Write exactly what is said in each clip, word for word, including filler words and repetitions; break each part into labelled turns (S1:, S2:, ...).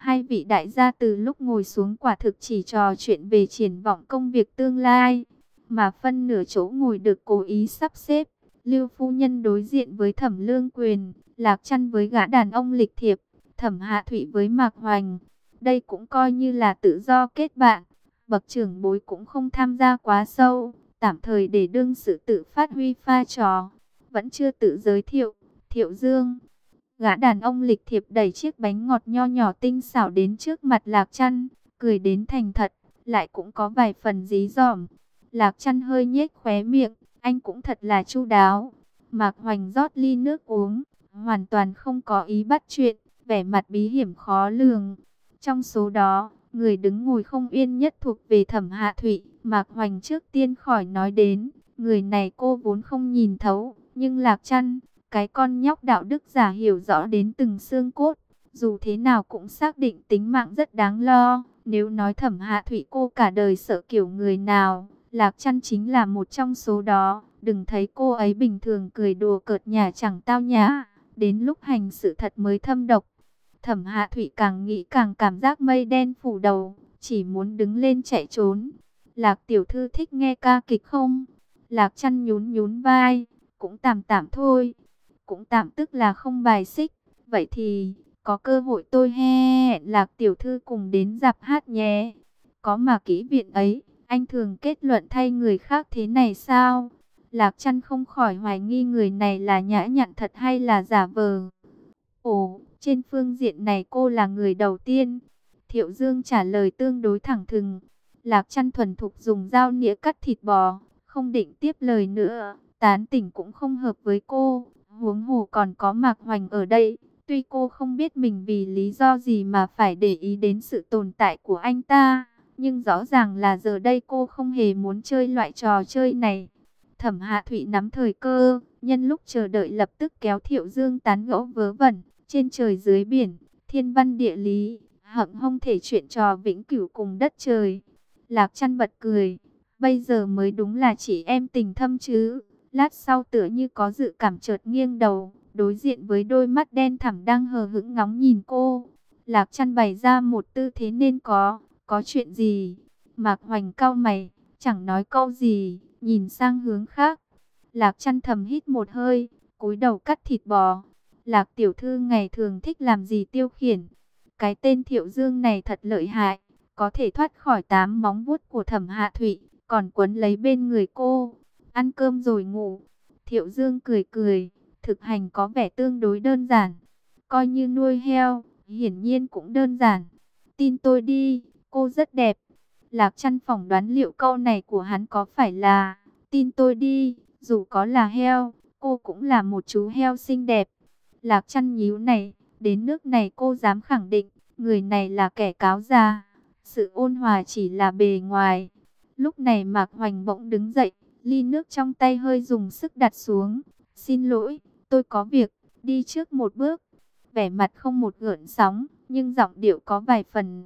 S1: Hai vị đại gia từ lúc ngồi xuống quả thực chỉ trò chuyện về triển vọng công việc tương lai, mà phân nửa chỗ ngồi được cố ý sắp xếp. Lưu phu nhân đối diện với Thẩm Lương Quyền, Lạc Chăn với gã đàn ông lịch thiệp, Thẩm Hạ Thụy với Mạc Hoành. Đây cũng coi như là tự do kết bạn, bậc trưởng bối cũng không tham gia quá sâu, tạm thời để đương sự tự phát huy pha trò. Vẫn chưa tự giới thiệu, Thiệu Dương. Gã đàn ông lịch thiệp đẩy chiếc bánh ngọt nho nhỏ tinh xảo đến trước mặt Lạc Chăn, cười đến thành thật, lại cũng có vài phần dí dỏm. Lạc Chăn hơi nhếch khóe miệng, anh cũng thật là chu đáo. Mạc Hoành rót ly nước uống, hoàn toàn không có ý bắt chuyện, vẻ mặt bí hiểm khó lường. Trong số đó, người đứng ngồi không yên nhất thuộc về Thẩm Hạ Thụy, Mạc Hoành trước tiên khỏi nói đến. Người này cô vốn không nhìn thấu, nhưng Lạc Chăn, cái con nhóc đạo đức giả hiểu rõ đến từng xương cốt, dù thế nào cũng xác định tính mạng rất đáng lo. Nếu nói Thẩm Hạ Thụy cô cả đời sợ kiểu người nào, Lạc Chăn chính là một trong số đó. Đừng thấy cô ấy bình thường cười đùa cợt nhả chẳng tao nhã, đến lúc hành sự thật mới thâm độc. Thẩm Hạ Thụy càng nghĩ càng cảm giác mây đen phủ đầu, chỉ muốn đứng lên chạy trốn. Lạc tiểu thư thích nghe ca kịch không? Lạc Chăn nhún nhún vai, cũng tạm tạm thôi. Cũng tạm tức là không bài xích. Vậy thì, có cơ hội tôi hẹn Lạc tiểu thư cùng đến rạp hát nhé. Có mà kỹ viện ấy, anh thường kết luận thay người khác thế này sao? Lạc Chăn không khỏi hoài nghi người này là nhã nhặn thật hay là giả vờ. Ồ, trên phương diện này cô là người đầu tiên. Thiệu Dương trả lời tương đối thẳng thừng. Lạc Chăn thuần thục dùng dao nĩa cắt thịt bò, không định tiếp lời nữa. Tán tỉnh cũng không hợp với cô, huống hồ còn có Mạc Hoành ở đây. Tuy cô không biết mình vì lý do gì mà phải để ý đến sự tồn tại của anh ta, nhưng rõ ràng là giờ đây cô không hề muốn chơi loại trò chơi này. Thẩm Hạ Thụy nắm thời cơ, nhân lúc chờ đợi lập tức kéo Thiệu Dương tán gẫu vớ vẩn. Trên trời dưới biển, thiên văn địa lý, hậm hông thể chuyện trò vĩnh cửu cùng đất trời. Lạc Chăn bật cười, bây giờ mới đúng là chị em tình thâm chứ. Lát sau tựa như có dự cảm chợt nghiêng đầu, đối diện với đôi mắt đen thẳm đang hờ hững ngóng nhìn cô. Lạc Chăn bày ra một tư thế nên có, có chuyện gì? Mạc Hoành cau mày, chẳng nói câu gì, nhìn sang hướng khác. Lạc Chăn thầm hít một hơi, cúi đầu cắt thịt bò. Lạc tiểu thư ngày thường thích làm gì tiêu khiển? Cái tên Thiệu Dương này thật lợi hại, có thể thoát khỏi tám móng vuốt của Thẩm Hạ Thụy, còn quấn lấy bên người cô. Ăn cơm rồi ngủ. Thiệu Dương cười cười, thực hành có vẻ tương đối đơn giản. Coi như nuôi heo, hiển nhiên cũng đơn giản. Tin tôi đi, cô rất đẹp. Lạc Chăn phỏng đoán liệu câu này của hắn có phải là tin tôi đi, dù có là heo, cô cũng là một chú heo xinh đẹp. Lạc Chăn nhíu này, đến nước này cô dám khẳng định, người này là kẻ cáo già. Sự ôn hòa chỉ là bề ngoài. Lúc này Mạc Hoành bỗng đứng dậy, ly nước trong tay hơi dùng sức đặt xuống. Xin lỗi, tôi có việc, đi trước một bước. Vẻ mặt không một gợn sóng, nhưng giọng điệu có vài phần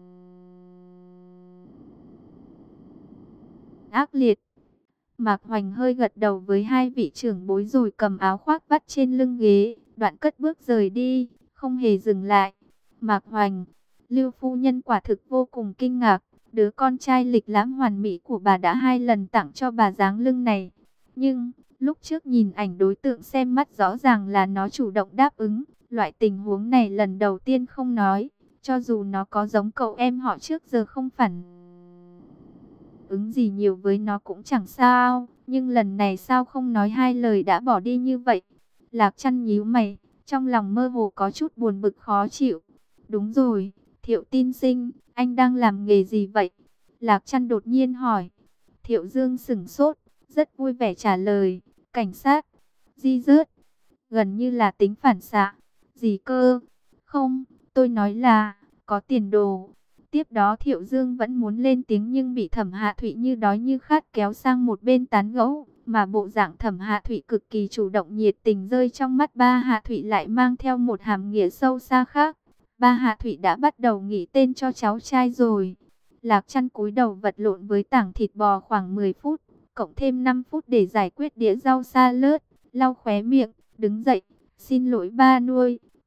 S1: ác liệt. Mạc Hoành hơi gật đầu với hai vị trưởng bối rồi cầm áo khoác vắt trên lưng ghế, đoạn cất bước rời đi, không hề dừng lại. Mạc Hoành, Lưu phu nhân quả thực vô cùng kinh ngạc, đứa con trai lịch lãm hoàn mỹ của bà đã hai lần tặng cho bà dáng lưng này. Nhưng, lúc trước nhìn ảnh đối tượng xem mắt rõ ràng là nó chủ động đáp ứng, loại tình huống này lần đầu tiên không nói, cho dù nó có giống cậu em họ trước giờ không phản ứng gì nhiều với nó cũng chẳng sao, nhưng lần này sao không nói hai lời đã bỏ đi như vậy? Lạc Chăn nhíu mày, trong lòng mơ hồ có chút buồn bực khó chịu. Đúng rồi, Thiệu tiên sinh, anh đang làm nghề gì vậy? Lạc Chăn đột nhiên hỏi. Thiệu Dương sững sốt, rất vui vẻ trả lời, cảnh sát. Di rớt, gần như là tính phản xạ. Gì cơ? Không, tôi nói là, có tiền đồ. Tiếp đó Thiệu Dương vẫn muốn lên tiếng nhưng bị Thẩm Hạ Thụy như đói như khát kéo sang một bên tán gẫu. Mà bộ dạng Thẩm Hạ Thụy cực kỳ chủ động nhiệt tình rơi trong mắt ba Hạ Thụy lại mang theo một hàm nghĩa sâu xa khác. Ba Hạ Thụy đã bắt đầu nghĩ tên cho cháu trai rồi. Lạc Chăn cúi đầu vật lộn với tảng thịt bò khoảng mười phút, cộng thêm năm phút để giải quyết đĩa rau sa lớt, lau khóe miệng, đứng dậy. Xin lỗi ba nuôi,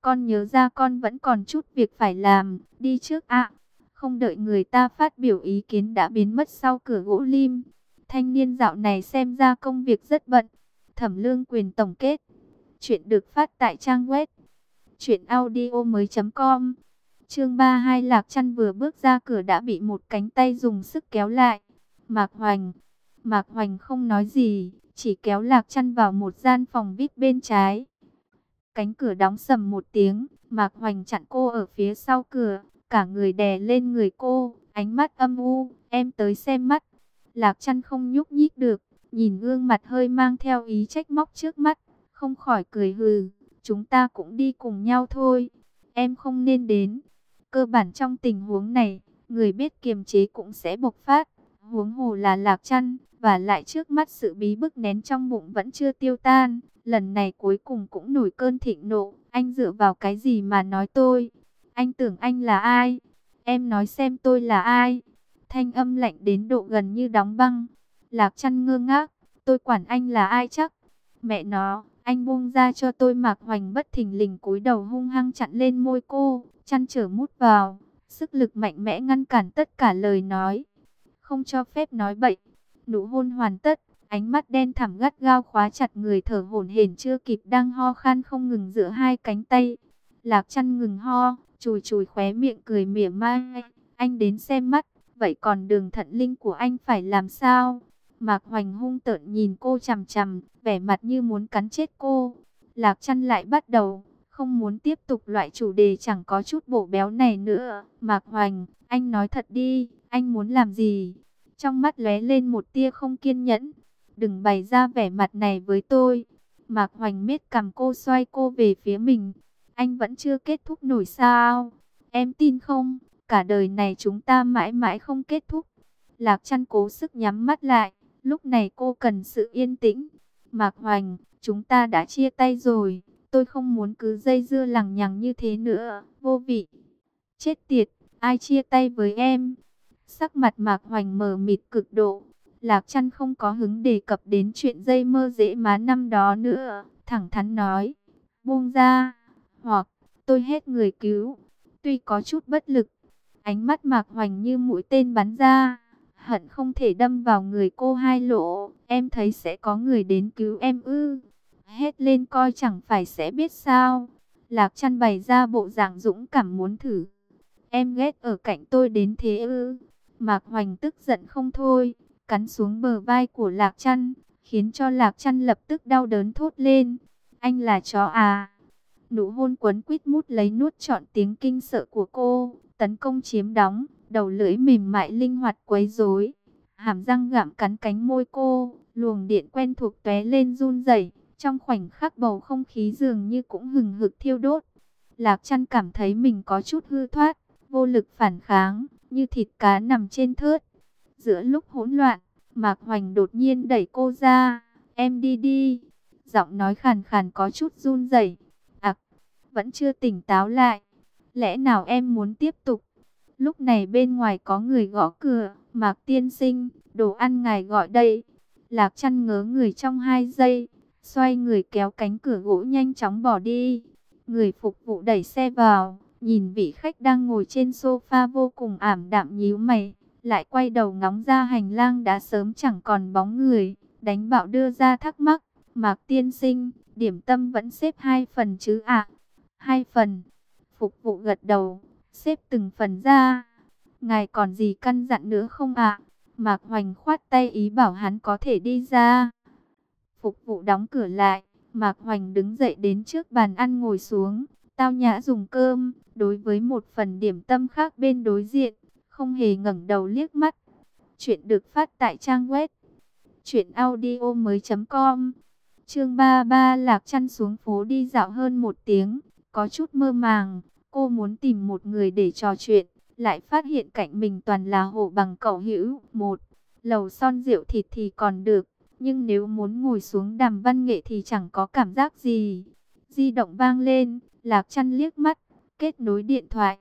S1: con nhớ ra con vẫn còn chút việc phải làm, đi trước ạ. Không đợi người ta phát biểu ý kiến đã biến mất sau cửa gỗ lim. Thanh niên dạo này xem ra công việc rất bận. Thẩm Lương Quyền tổng kết. Chuyện được phát tại trang web truyện audio mới chấm com. Chương ba mươi hai. Lạc Trăn vừa bước ra cửa đã bị một cánh tay dùng sức kéo lại. Mạc Hoành. Mạc Hoành không nói gì, chỉ kéo Lạc Trăn vào một gian phòng vê i pê bên trái. Cánh cửa đóng sầm một tiếng, Mạc Hoành chặn cô ở phía sau cửa, cả người đè lên người cô, ánh mắt âm u, em tới xem mắt. Lạc Trăn không nhúc nhích được, nhìn gương mặt hơi mang theo ý trách móc trước mắt, không khỏi cười hừ, chúng ta cũng đi cùng nhau thôi, em không nên đến. Cơ bản trong tình huống này, người biết kiềm chế cũng sẽ bộc phát, huống hồ là Lạc Trăn, và lại trước mắt sự bí bức nén trong bụng vẫn chưa tiêu tan. Lần này cuối cùng cũng nổi cơn thịnh nộ. Anh dựa vào cái gì mà nói tôi? Anh tưởng anh là ai? Em nói xem tôi là ai? Thanh âm lạnh đến độ gần như đóng băng. Lạc Trăn ngơ ngác. Tôi quản anh là ai chắc? Mẹ nó, anh buông ra cho tôi. Mạc Hoành bất thình lình cúi đầu hung hăng chặn lên môi cô. Chăn trở mút vào. Sức lực mạnh mẽ ngăn cản tất cả lời nói. Không cho phép nói bậy. Nụ hôn hoàn tất. Ánh mắt đen thẳm gắt gao khóa chặt người thở hổn hển chưa kịp đang ho khan không ngừng giữa hai cánh tay. Lạc Trăn ngừng ho, chùi chùi khóe miệng cười mỉa mai. Anh đến xem mắt, vậy còn đường thận linh của anh phải làm sao? Mạc Hoành hung tợn nhìn cô chằm chằm, vẻ mặt như muốn cắn chết cô. Lạc Trăn lại bắt đầu, không muốn tiếp tục loại chủ đề chẳng có chút bổ béo này nữa. Mạc Hoành, anh nói thật đi, anh muốn làm gì? Trong mắt lóe lên một tia không kiên nhẫn. Đừng bày ra vẻ mặt này với tôi. Mạc Hoành miết cằm cô, xoay cô về phía mình. Anh vẫn chưa kết thúc nổi sao? Em tin không? Cả đời này chúng ta mãi mãi không kết thúc. Lạc Trăn cố sức nhắm mắt lại. Lúc này cô cần sự yên tĩnh. Mạc Hoành, chúng ta đã chia tay rồi. Tôi không muốn cứ dây dưa lằng nhằng như thế nữa. Vô vị. Chết tiệt, ai chia tay với em? Sắc mặt Mạc Hoành mờ mịt cực độ. Lạc Trăn không có hứng đề cập đến chuyện dây mơ dễ má năm đó nữa. Thẳng thắn nói. Buông ra. Hoặc tôi hết người cứu. Tuy có chút bất lực. Ánh mắt Mạc Hoành như mũi tên bắn ra. Hận không thể đâm vào người cô hai lỗ. Em thấy sẽ có người đến cứu em ư? Hết lên coi chẳng phải sẽ biết sao. Lạc Trăn bày ra bộ dạng dũng cảm muốn thử. Em ghét ở cạnh tôi đến thế ư? Mạc Hoành tức giận không thôi, cắn xuống bờ vai của Lạc Trăn, khiến cho Lạc Trăn lập tức đau đớn thốt lên. Anh là chó à? Nụ hôn quấn quýt mút lấy nuốt trọn tiếng kinh sợ của cô, tấn công chiếm đóng, đầu lưỡi mềm mại linh hoạt quấy rối, hàm răng gặm cắn cánh môi cô, luồng điện quen thuộc tóe lên run rẩy. Trong khoảnh khắc bầu không khí dường như cũng hừng hực thiêu đốt. Lạc Trăn cảm thấy mình có chút hư thoát, vô lực phản kháng, như thịt cá nằm trên thớt. Giữa lúc hỗn loạn, Mạc Hoành đột nhiên đẩy cô ra. Em đi đi. Giọng nói khàn khàn có chút run rẩy. Ặc, vẫn chưa tỉnh táo lại. Lẽ nào em muốn tiếp tục? Lúc này bên ngoài có người gõ cửa. Mạc tiên sinh, đồ ăn ngài gọi đây. Lạc Trăn ngớ người trong hai giây, xoay người kéo cánh cửa gỗ nhanh chóng bỏ đi. Người phục vụ đẩy xe vào, nhìn vị khách đang ngồi trên sofa vô cùng ảm đạm nhíu mày, lại quay đầu ngóng ra hành lang đã sớm chẳng còn bóng người, đánh bạo đưa ra thắc mắc. Mạc tiên sinh, điểm tâm vẫn xếp hai phần chứ ạ? Hai phần. Phục vụ gật đầu, xếp từng phần ra. Ngài còn gì căn dặn nữa không ạ? Mạc Hoành khoát tay ý bảo hắn có thể đi ra. Phục vụ đóng cửa lại, Mạc Hoành đứng dậy đến trước bàn ăn ngồi xuống, tao nhã dùng cơm, đối với một phần điểm tâm khác bên đối diện, không hề ngẩng đầu liếc mắt. Chuyện được phát tại trang web truyện audio mới chấm com. Chương ba mươi ba. Lạc Trăn xuống phố đi dạo hơn một tiếng, có chút mơ màng, cô muốn tìm một người để trò chuyện, lại phát hiện cạnh mình toàn là hộ bằng cẩu hữu. Một lầu son rượu thịt thì còn được, nhưng nếu muốn ngồi xuống đàm văn nghệ thì chẳng có cảm giác gì. Di động vang lên, Lạc Trăn liếc mắt, kết nối điện thoại.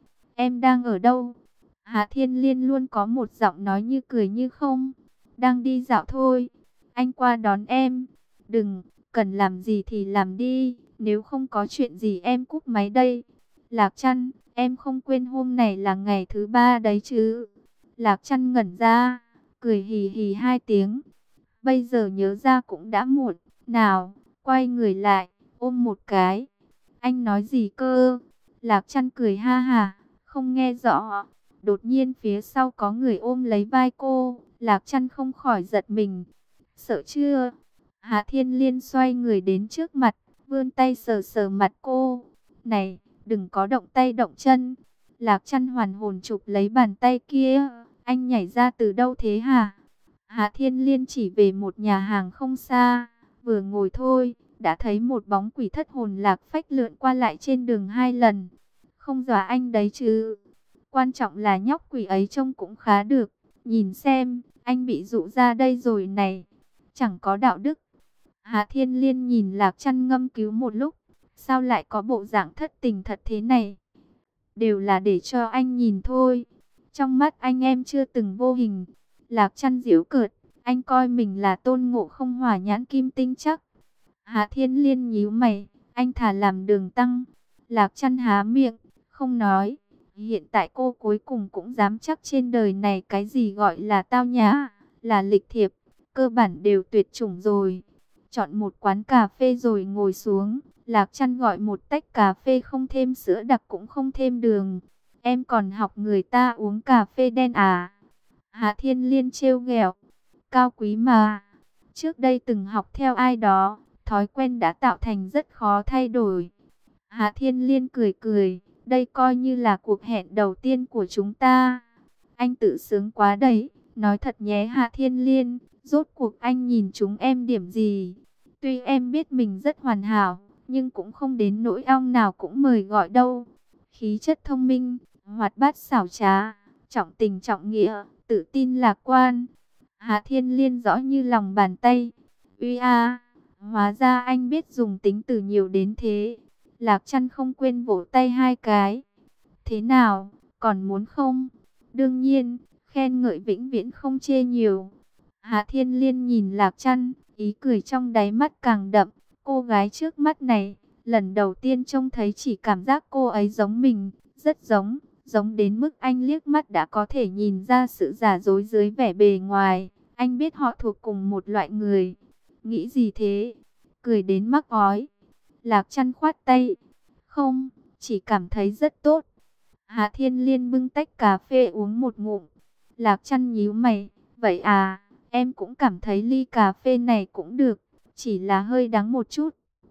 S1: Em đang ở đâu? Hà Thiên Liên luôn có một giọng nói như cười như không. Đang đi dạo thôi, anh qua đón em. Đừng, cần làm gì thì làm đi, Nếu không có chuyện gì em cúp máy đây. Lạc Trăn, em không quên hôm này là ngày thứ ba đấy chứ? Lạc Trăn ngẩn ra, cười hì hì hai tiếng. Bây giờ nhớ ra cũng đã muộn. Nào, quay người lại, ôm một cái. Anh nói gì cơ? Lạc Trăn cười ha hả, không nghe rõ. Đột nhiên phía sau có người ôm lấy vai cô. Lạc Trăn không khỏi giật mình. Sợ chưa? Hạ Thiên Liên xoay người đến trước mặt, vươn tay sờ sờ mặt cô. Này, đừng có động tay động chân. Lạc Trăn hoàn hồn chụp lấy bàn tay kia. Anh nhảy ra từ đâu thế hả? Hạ Thiên Liên chỉ về một nhà hàng không xa. Vừa ngồi thôi, đã thấy một bóng quỷ thất hồn lạc phách lượn qua lại trên đường hai lần. Không dọa anh đấy chứ. Quan trọng là nhóc quỷ ấy trông cũng khá được. Nhìn xem, anh bị dụ ra đây rồi này. Chẳng có đạo đức. Hạ Thiên Liên nhìn Lạc Trăn ngâm cứu một lúc. Sao lại có bộ dạng thất tình thật thế này? Đều là để cho anh nhìn thôi. Trong mắt anh em chưa từng vô hình. Lạc Trăn giễu cợt. Anh coi mình là Tôn Ngộ Không hỏa nhãn kim tinh chắc. Hạ Thiên Liên nhíu mày. Anh thà làm đường tăng. Lạc Trăn há miệng, không nói. Hiện tại cô cuối cùng cũng dám chắc trên đời này cái gì gọi là tao nhã, là lịch thiệp, cơ bản đều tuyệt chủng rồi. Chọn một quán cà phê rồi ngồi xuống. Lạc Trăn gọi một tách cà phê không thêm sữa đặc cũng không thêm đường. Em còn học người ta uống cà phê đen à? Hạ Thiên Liên trêu ghẹo. Cao quý mà. Trước đây từng học theo ai đó, thói quen đã tạo thành rất khó thay đổi. Hạ Thiên Liên cười cười. Đây coi như là cuộc hẹn đầu tiên của chúng ta. Anh tự sướng quá đấy. Nói thật nhé Hạ Thiên Liên. Rốt cuộc anh nhìn chúng em điểm gì? Tuy em biết mình rất hoàn hảo, nhưng cũng không đến nỗi ong nào cũng mời gọi đâu. Khí chất thông minh, hoạt bát xảo trá, trọng tình trọng nghĩa, tự tin lạc quan. Hạ Thiên Liên rõ như lòng bàn tay. Uy a, hóa ra anh biết dùng tính từ nhiều đến thế. Lạc Trăn không quên vỗ tay hai cái. Thế nào, còn muốn không? Đương nhiên, khen ngợi vĩnh viễn không chê nhiều. Hạ Thiên Liên nhìn Lạc Trăn, ý cười trong đáy mắt càng đậm. Cô gái trước mắt này, lần đầu tiên trông thấy chỉ cảm giác cô ấy giống mình, rất giống, giống đến mức anh liếc mắt đã có thể nhìn ra sự giả dối dưới vẻ bề ngoài. Anh biết họ thuộc cùng một loại người. Nghĩ gì thế? Cười đến mắc ói. Lạc Trăn khoát tay. Không, chỉ cảm thấy rất tốt. Hạ Thiên Liên bưng tách cà phê uống một ngụm. Lạc Trăn nhíu mày. Vậy à, em cũng cảm thấy ly cà phê này cũng được, chỉ là hơi đắng một chút.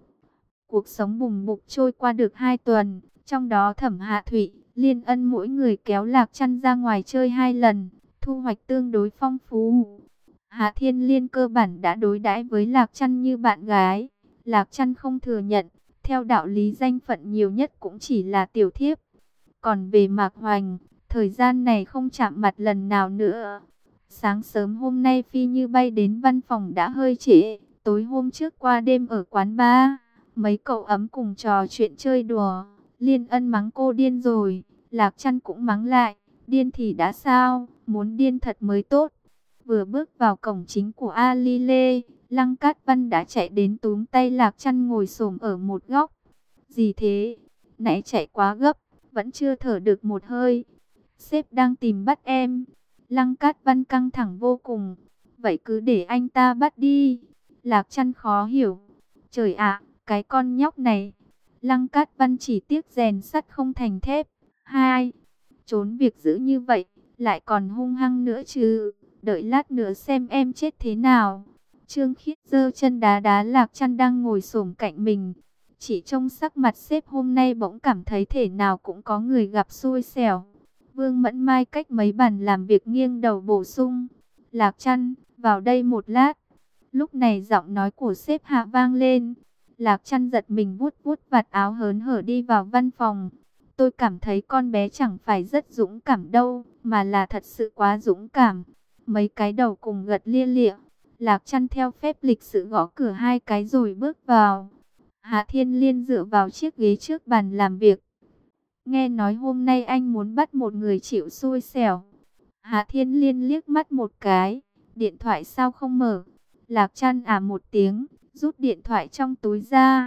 S1: Cuộc sống bùng bục trôi qua được hai tuần, trong đó Thẩm Hạ Thụy, Liên Ân mỗi người kéo Lạc Trăn ra ngoài chơi hai lần, thu hoạch tương đối phong phú. Hạ Thiên Liên cơ bản đã đối đãi với Lạc Trăn như bạn gái. Lạc Trăn không thừa nhận, theo đạo lý danh phận nhiều nhất cũng chỉ là tiểu thiếp. Còn về Mạc Hoành, thời gian này không chạm mặt lần nào nữa. Sáng sớm hôm nay phi như bay đến văn phòng đã hơi trễ. Tối hôm trước qua đêm ở quán bar, mấy cậu ấm cùng trò chuyện chơi đùa. Liên Ân mắng cô điên rồi, Lạc Trăn cũng mắng lại. Điên thì đã sao, muốn điên thật mới tốt. Vừa bước vào cổng chính của Ali Lê, Lăng Cát Văn đã chạy đến túm tay Lạc Trăn ngồi xổm ở một góc. Gì thế? Nãy chạy quá gấp, vẫn chưa thở được một hơi. Sếp đang tìm bắt em. Lăng Cát Văn căng thẳng vô cùng. Vậy cứ để anh ta bắt đi. Lạc Trăn khó hiểu. Trời ạ, cái con nhóc này. Lăng Cát Văn chỉ tiếc rèn sắt không thành thép. Hai, trốn việc dữ như vậy, lại còn hung hăng nữa chứ. Đợi lát nữa xem em chết thế nào. Trương Khiết giơ chân đá đá Lạc Trăn đang ngồi xổm cạnh mình. Chỉ trông sắc mặt sếp hôm nay bỗng cảm thấy thể nào cũng có người gặp xui xẻo. Vương Mẫn Mai cách mấy bàn làm việc nghiêng đầu bổ sung. Lạc Trăn, vào đây một lát. Lúc này giọng nói của sếp Hạ vang lên. Lạc Trăn giật mình vuốt vuốt vạt áo hớn hở đi vào văn phòng. Tôi cảm thấy con bé chẳng phải rất dũng cảm đâu, mà là thật sự quá dũng cảm. Mấy cái đầu cùng gật lia lịa. Lạc Trăn theo phép lịch sự gõ cửa hai cái rồi bước vào. Hạ Thiên Liên dựa vào chiếc ghế trước bàn làm việc. Nghe nói hôm nay anh muốn bắt một người chịu xui xẻo. Hạ Thiên Liên liếc mắt một cái. Điện thoại sao không mở? Lạc Trăn à một tiếng, rút điện thoại trong túi ra.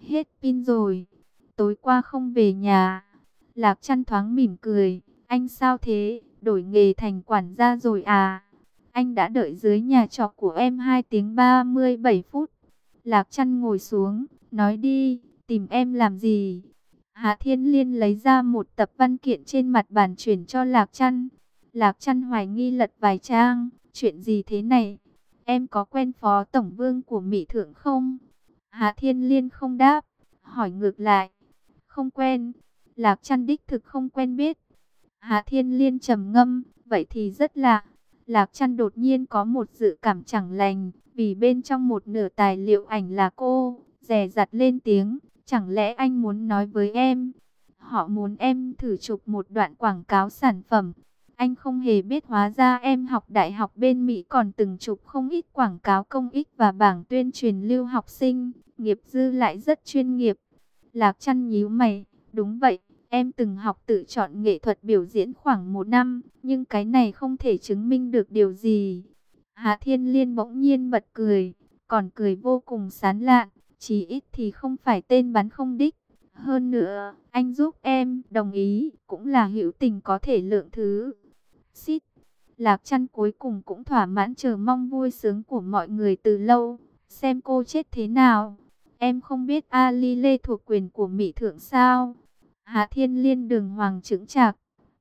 S1: Hết pin rồi. Tối qua không về nhà. Lạc Trăn thoáng mỉm cười. Anh sao thế? Đổi nghề thành quản gia rồi à? Anh đã đợi dưới nhà trọ của em hai tiếng ba mươi bảy phút. Lạc Trăn ngồi xuống. Nói đi, tìm em làm gì? Hạ Thiên Liên lấy ra một tập văn kiện trên mặt bàn chuyển cho Lạc Trăn. Lạc Trăn hoài nghi lật vài trang. Chuyện gì thế này? Em có quen phó tổng vương của Mỹ Thượng không? Hạ Thiên Liên không đáp. Hỏi ngược lại. Không quen. Lạc Trăn đích thực không quen biết. Hạ Thiên Liên trầm ngâm. Vậy thì rất lạ. Lạc Trăn đột nhiên có một dự cảm chẳng lành. Vì bên trong một nửa tài liệu ảnh là cô. Dè dặt lên tiếng. Chẳng lẽ anh muốn nói với em? Họ muốn em thử chụp một đoạn quảng cáo sản phẩm. Anh không hề biết hóa ra em học đại học bên Mỹ còn từng chụp không ít quảng cáo công ích và bảng tuyên truyền lưu học sinh. Nghiệp dư lại rất chuyên nghiệp. Lạc Trăn nhíu mày. Đúng vậy, em từng học tự chọn nghệ thuật biểu diễn khoảng một năm. Nhưng cái này không thể chứng minh được điều gì. Hạ Thiên Liên bỗng nhiên bật cười. Còn cười vô cùng sán lạn. Chí ít thì không phải tên bắn không đích. Hơn nữa, anh giúp em, đồng ý, cũng là hữu tình có thể lượng thứ. Xít, Lạc Trăn cuối cùng cũng thỏa mãn chờ mong vui sướng của mọi người từ lâu. Xem cô chết thế nào. Em không biết Ali Lê thuộc quyền của Mỹ Thượng sao? Hạ Thiên Liên đường hoàng chững chạc.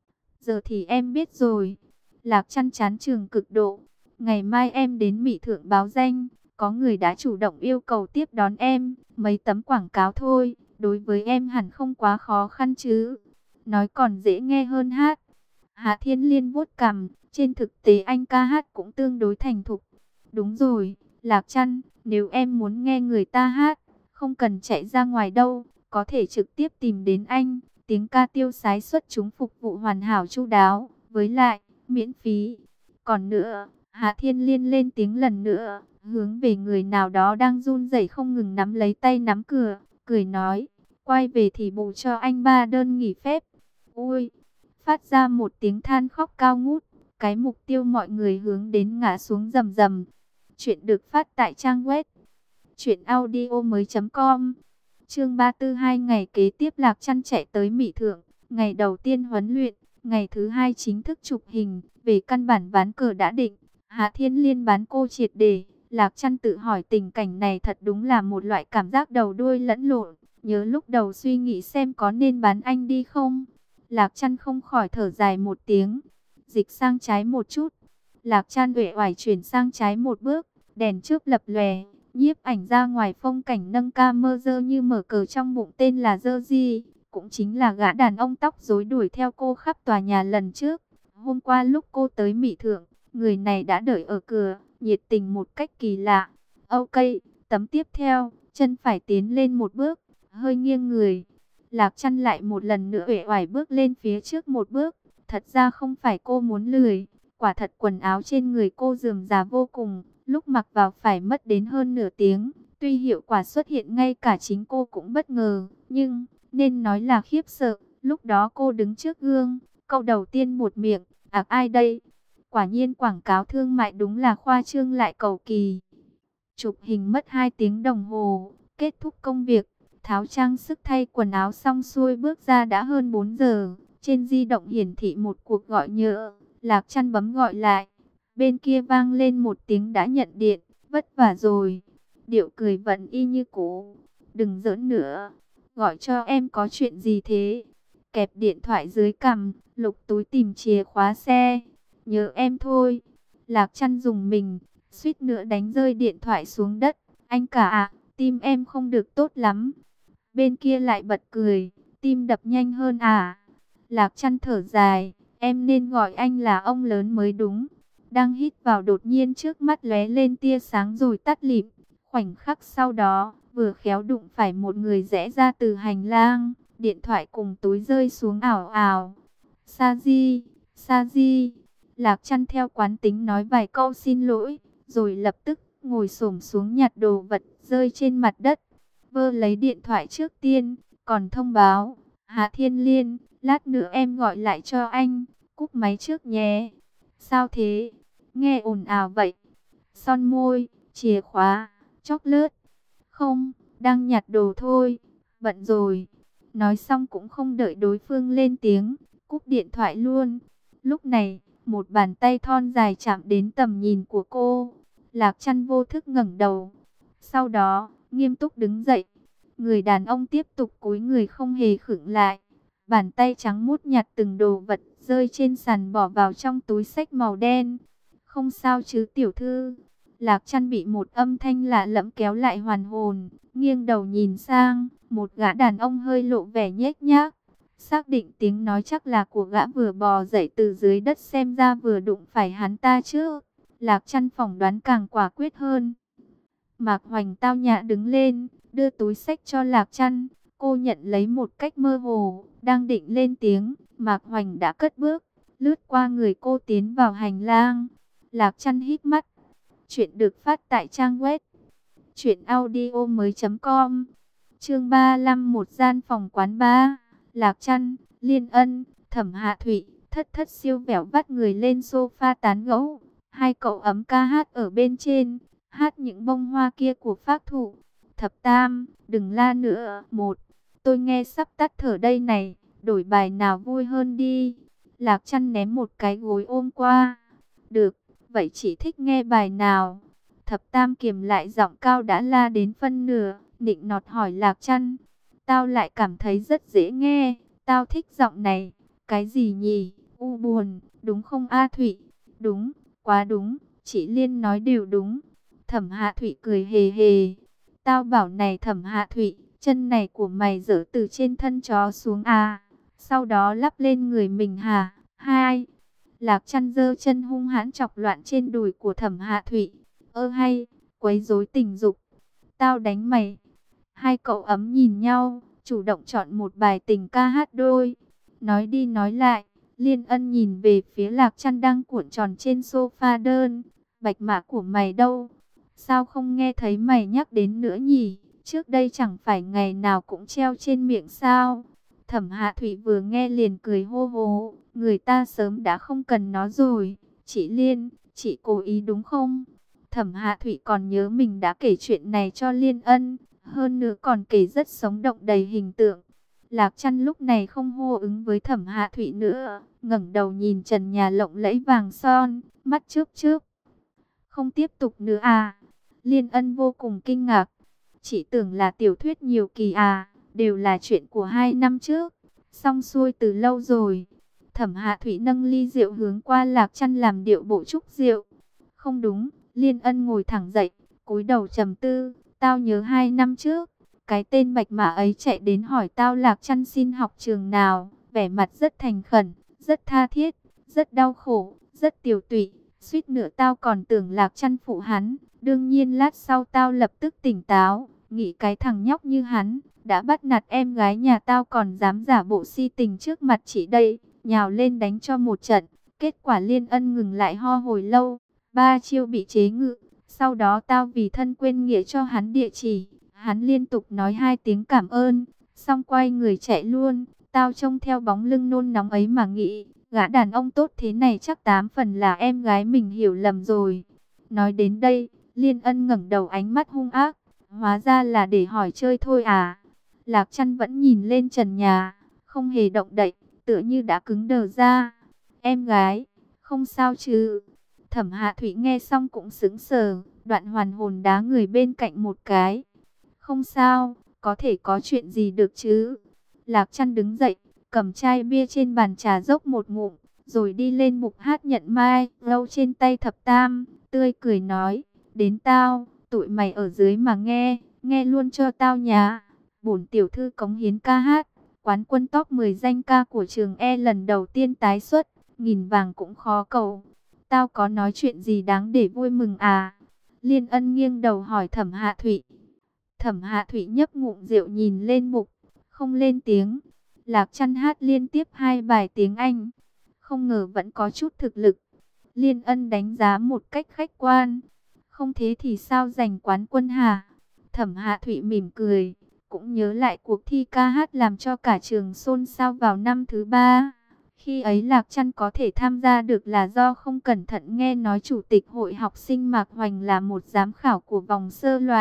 S1: Giờ thì em biết rồi. Lạc Trăn chán trường cực độ. Ngày mai em đến Mỹ Thượng báo danh. Có người đã chủ động yêu cầu tiếp đón em. Mấy tấm quảng cáo thôi. Đối với em hẳn không quá khó khăn chứ. Nói còn dễ nghe hơn hát. Hạ Thiên Liên vuốt cằm. Trên thực tế anh ca hát cũng tương đối thành thục. Đúng rồi, Lạc Trăn. Nếu em muốn nghe người ta hát, không cần chạy ra ngoài đâu. Có thể trực tiếp tìm đến anh. Tiếng ca tiêu sái xuất chúng phục vụ hoàn hảo chu đáo. Với lại, miễn phí. Còn nữa, Hạ Thiên Liên lên tiếng lần nữa. Hướng về người nào đó đang run rẩy không ngừng nắm lấy tay nắm cửa. Cười nói, quay về thì bù cho anh ba đơn nghỉ phép. Ôi, phát ra một tiếng than khóc cao ngút. Cái mục tiêu mọi người hướng đến ngã xuống rầm rầm. Chuyện được phát tại trang web truyện audio mới chấm com. Chương ba mươi tư. Hai ngày kế tiếp Lạc Trăn chạy tới Mỹ Thượng. Ngày đầu tiên huấn luyện, ngày thứ hai chính thức chụp hình. Về căn bản ván cờ đã định, Hạ Thiên Liên bán cô triệt để. Lạc Trăn tự hỏi tình cảnh này thật đúng là một loại cảm giác đầu đuôi lẫn lộn. Nhớ lúc đầu suy nghĩ xem có nên bán anh đi không. Lạc Trăn không khỏi thở dài một tiếng. Dịch sang trái một chút. Lạc Trăn uể oải chuyển sang trái một bước. Đèn chớp lập lòe. Nhiếp ảnh ra ngoài phong cảnh nâng ca mơ dơ như mở cờ trong bụng tên là Dơ Di. Cũng chính là gã đàn ông tóc rối đuổi theo cô khắp tòa nhà lần trước. Hôm qua lúc cô tới Mỹ Thượng, người này đã đợi ở cửa, nhiệt tình một cách kỳ lạ. Ok, tấm tiếp theo, chân phải tiến lên một bước, hơi nghiêng người. Lạc Trăn lại một lần nữa uể oải bước lên phía trước một bước. Thật ra không phải cô muốn lười, quả thật quần áo trên người cô rườm rà vô cùng, lúc mặc vào phải mất đến hơn nửa tiếng. Tuy hiệu quả xuất hiện ngay cả chính cô cũng bất ngờ, nhưng nên nói là khiếp sợ. Lúc đó cô đứng trước gương, câu đầu tiên buột miệng, ạc ai đây? Quả nhiên quảng cáo thương mại đúng là khoa trương lại cầu kỳ. Chụp hình mất hai tiếng đồng hồ, kết thúc công việc, tháo trang sức thay quần áo xong xuôi bước ra đã hơn bốn giờ. Trên di động hiển thị một cuộc gọi nhỡ, Lạc Trăn bấm gọi lại. Bên kia vang lên một tiếng đã nhận điện, vất vả rồi. Điệu cười vẫn y như cũ. Đừng giỡn nữa, gọi cho em có chuyện gì thế? Kẹp điện thoại dưới cằm, lục túi tìm chìa khóa xe. Nhớ em thôi. Lạc Trăn dùng mình, suýt nữa đánh rơi điện thoại xuống đất. Anh cả ạ, tim em không được tốt lắm. Bên kia lại bật cười, tim đập nhanh hơn à? Lạc Trăn thở dài, em nên gọi anh là ông lớn mới đúng. Đang hít vào đột nhiên trước mắt lóe lên tia sáng rồi tắt lịm. Khoảnh khắc sau đó, vừa khéo đụng phải một người rẽ ra từ hành lang. Điện thoại cùng túi rơi xuống ảo ảo. Sa Di, Sa Di. Lạc Trăn theo quán tính nói vài câu xin lỗi, rồi lập tức ngồi xổm xuống nhặt đồ vật rơi trên mặt đất. Vơ lấy điện thoại trước tiên, còn thông báo, Hạ Thiên Liên, lát nữa em gọi lại cho anh, cúp máy trước nhé. Sao thế? Nghe ồn ào vậy? Son môi, chìa khóa, chocolate. Không, đang nhặt đồ thôi, bận rồi. Nói xong cũng không đợi đối phương lên tiếng, cúp điện thoại luôn. Lúc này, một bàn tay thon dài chạm đến tầm nhìn của cô. Lạc Chăn vô thức ngẩng đầu. Sau đó, nghiêm túc đứng dậy. Người đàn ông tiếp tục cúi người không hề khựng lại. Bàn tay trắng muốt nhặt từng đồ vật rơi trên sàn bỏ vào trong túi xách màu đen. Không sao chứ tiểu thư. Lạc Chăn bị một âm thanh lạ lẫm kéo lại hoàn hồn. Nghiêng đầu nhìn sang, một gã đàn ông hơi lộ vẻ nhếch nhác. Xác định tiếng nói chắc là của gã vừa bò dậy từ dưới đất, xem ra vừa đụng phải hắn ta chứ. Lạc Chăn phỏng đoán càng quả quyết hơn. Mạc Hoành tao nhã đứng lên, đưa túi xách cho Lạc Chăn. Cô nhận lấy một cách mơ hồ, đang định lên tiếng, Mạc Hoành đã cất bước, lướt qua người cô tiến vào hành lang. Lạc Chăn hít mắt. Chuyện được phát tại trang web truyện audio mới chấm com. Chương ba mươi lăm, một gian phòng quán bar. Lạc Chăn, Liên Ân, Thẩm Hạ Thụy, thất thất siêu vẻo vắt người lên sofa tán gẫu. Hai cậu ấm ca hát ở bên trên, hát những bông hoa kia của phác thụ. Thập Tam, đừng la nữa. Một, tôi nghe sắp tắt thở đây này, đổi bài nào vui hơn đi. Lạc Chăn ném một cái gối ôm qua. Được, vậy chỉ thích nghe bài nào? Thập Tam kiềm lại giọng cao đã la đến phân nửa, nịnh nọt hỏi Lạc Chăn. Tao lại cảm thấy rất dễ nghe, tao thích giọng này. Cái gì nhỉ? U buồn, đúng không A Thụy? Đúng, quá đúng, chị Liên nói đều đúng. Thẩm Hạ Thụy cười hề hề. Tao bảo này Thẩm Hạ Thụy, chân này của mày dỡ từ trên thân chó xuống à? Sau đó lắp lên người mình hả? Hai. Lạc Chăn giơ chân hung hãn chọc loạn trên đùi của Thẩm Hạ Thụy. Ơ hay, quấy rối tình dục. Tao đánh mày. Hai cậu ấm nhìn nhau, chủ động chọn một bài tình ca hát đôi. Nói đi nói lại, Liên Ân nhìn về phía Lạc Chăn đang cuộn tròn trên sofa đơn. Bạch mã của mày đâu? Sao không nghe thấy mày nhắc đến nữa nhỉ? Trước đây chẳng phải ngày nào cũng treo trên miệng sao? Thẩm Hạ Thụy vừa nghe liền cười hô hố. Người ta sớm đã không cần nó rồi. Chị Liên, chị cố ý đúng không? Thẩm Hạ Thụy còn nhớ mình đã kể chuyện này cho Liên Ân. Hơn nữa còn kể rất sống động đầy hình tượng. Lạc Chăn lúc này không hô ứng với Thẩm Hạ Thụy nữa. ngẩng đầu nhìn trần nhà lộng lẫy vàng son, mắt chớp chớp. Không tiếp tục nữa à? Liên Ân vô cùng kinh ngạc. Chỉ tưởng là tiểu thuyết nhiều kỳ à, đều là chuyện của hai năm trước. Xong xuôi từ lâu rồi. Thẩm Hạ Thụy nâng ly rượu hướng qua Lạc Chăn làm điệu bộ chúc rượu. Không đúng, Liên Ân ngồi thẳng dậy, cúi đầu trầm tư. Tao nhớ hai năm trước, cái tên bạch mã ấy chạy đến hỏi tao Lạc Chăn xin học trường nào. Vẻ mặt rất thành khẩn, rất tha thiết, rất đau khổ, rất tiều tụy. Suýt nữa tao còn tưởng Lạc Chăn phụ hắn. Đương nhiên lát sau tao lập tức tỉnh táo, nghĩ cái thằng nhóc như hắn đã bắt nạt em gái nhà tao còn dám giả bộ si tình trước mặt chị đây, nhào lên đánh cho một trận. Kết quả Liên Ân ngừng lại ho hồi lâu, ba chiêu bị chế ngự. Sau đó tao vì thân quên nghĩa cho hắn địa chỉ, hắn liên tục nói hai tiếng cảm ơn, xong quay người chạy luôn. Tao trông theo bóng lưng nôn nóng ấy mà nghĩ, gã đàn ông tốt thế này chắc tám phần là em gái mình hiểu lầm rồi. Nói đến đây, Liên Ân ngẩng đầu ánh mắt hung ác, hóa ra là để hỏi chơi thôi à. Lạc Chăn vẫn nhìn lên trần nhà, không hề động đậy, tựa như đã cứng đờ ra. Em gái, không sao chứ? Thẩm Hạ Thụy nghe xong cũng sững sờ, đoạn hoàn hồn đá người bên cạnh một cái. Không sao, có thể có chuyện gì được chứ? Lạc Chăn đứng dậy, cầm chai bia trên bàn trà dốc một ngụm, rồi đi lên mục hát nhận mai lâu trên tay Thập Tam, tươi cười nói, đến tao, tụi mày ở dưới mà nghe, nghe luôn cho tao nhà. Bổn tiểu thư cống hiến ca hát, quán quân top mười danh ca của trường E lần đầu tiên tái xuất, nghìn vàng cũng khó cầu. Tao có nói chuyện gì đáng để vui mừng à? Liên Ân nghiêng đầu hỏi Thẩm Hạ Thụy. Thẩm Hạ Thụy nhấp ngụm rượu nhìn lên mục, không lên tiếng. Lạc Chăn hát liên tiếp hai bài tiếng Anh, không ngờ vẫn có chút thực lực. Liên Ân đánh giá một cách khách quan. Không thế thì sao giành quán quân hả? Thẩm Hạ Thụy mỉm cười, cũng nhớ lại cuộc thi ca hát làm cho cả trường xôn xao vào năm thứ ba. Khi ấy Lạc Chăn có thể tham gia được là do không cẩn thận nghe nói chủ tịch hội học sinh Mạc Hoành là một giám khảo của vòng sơ loại.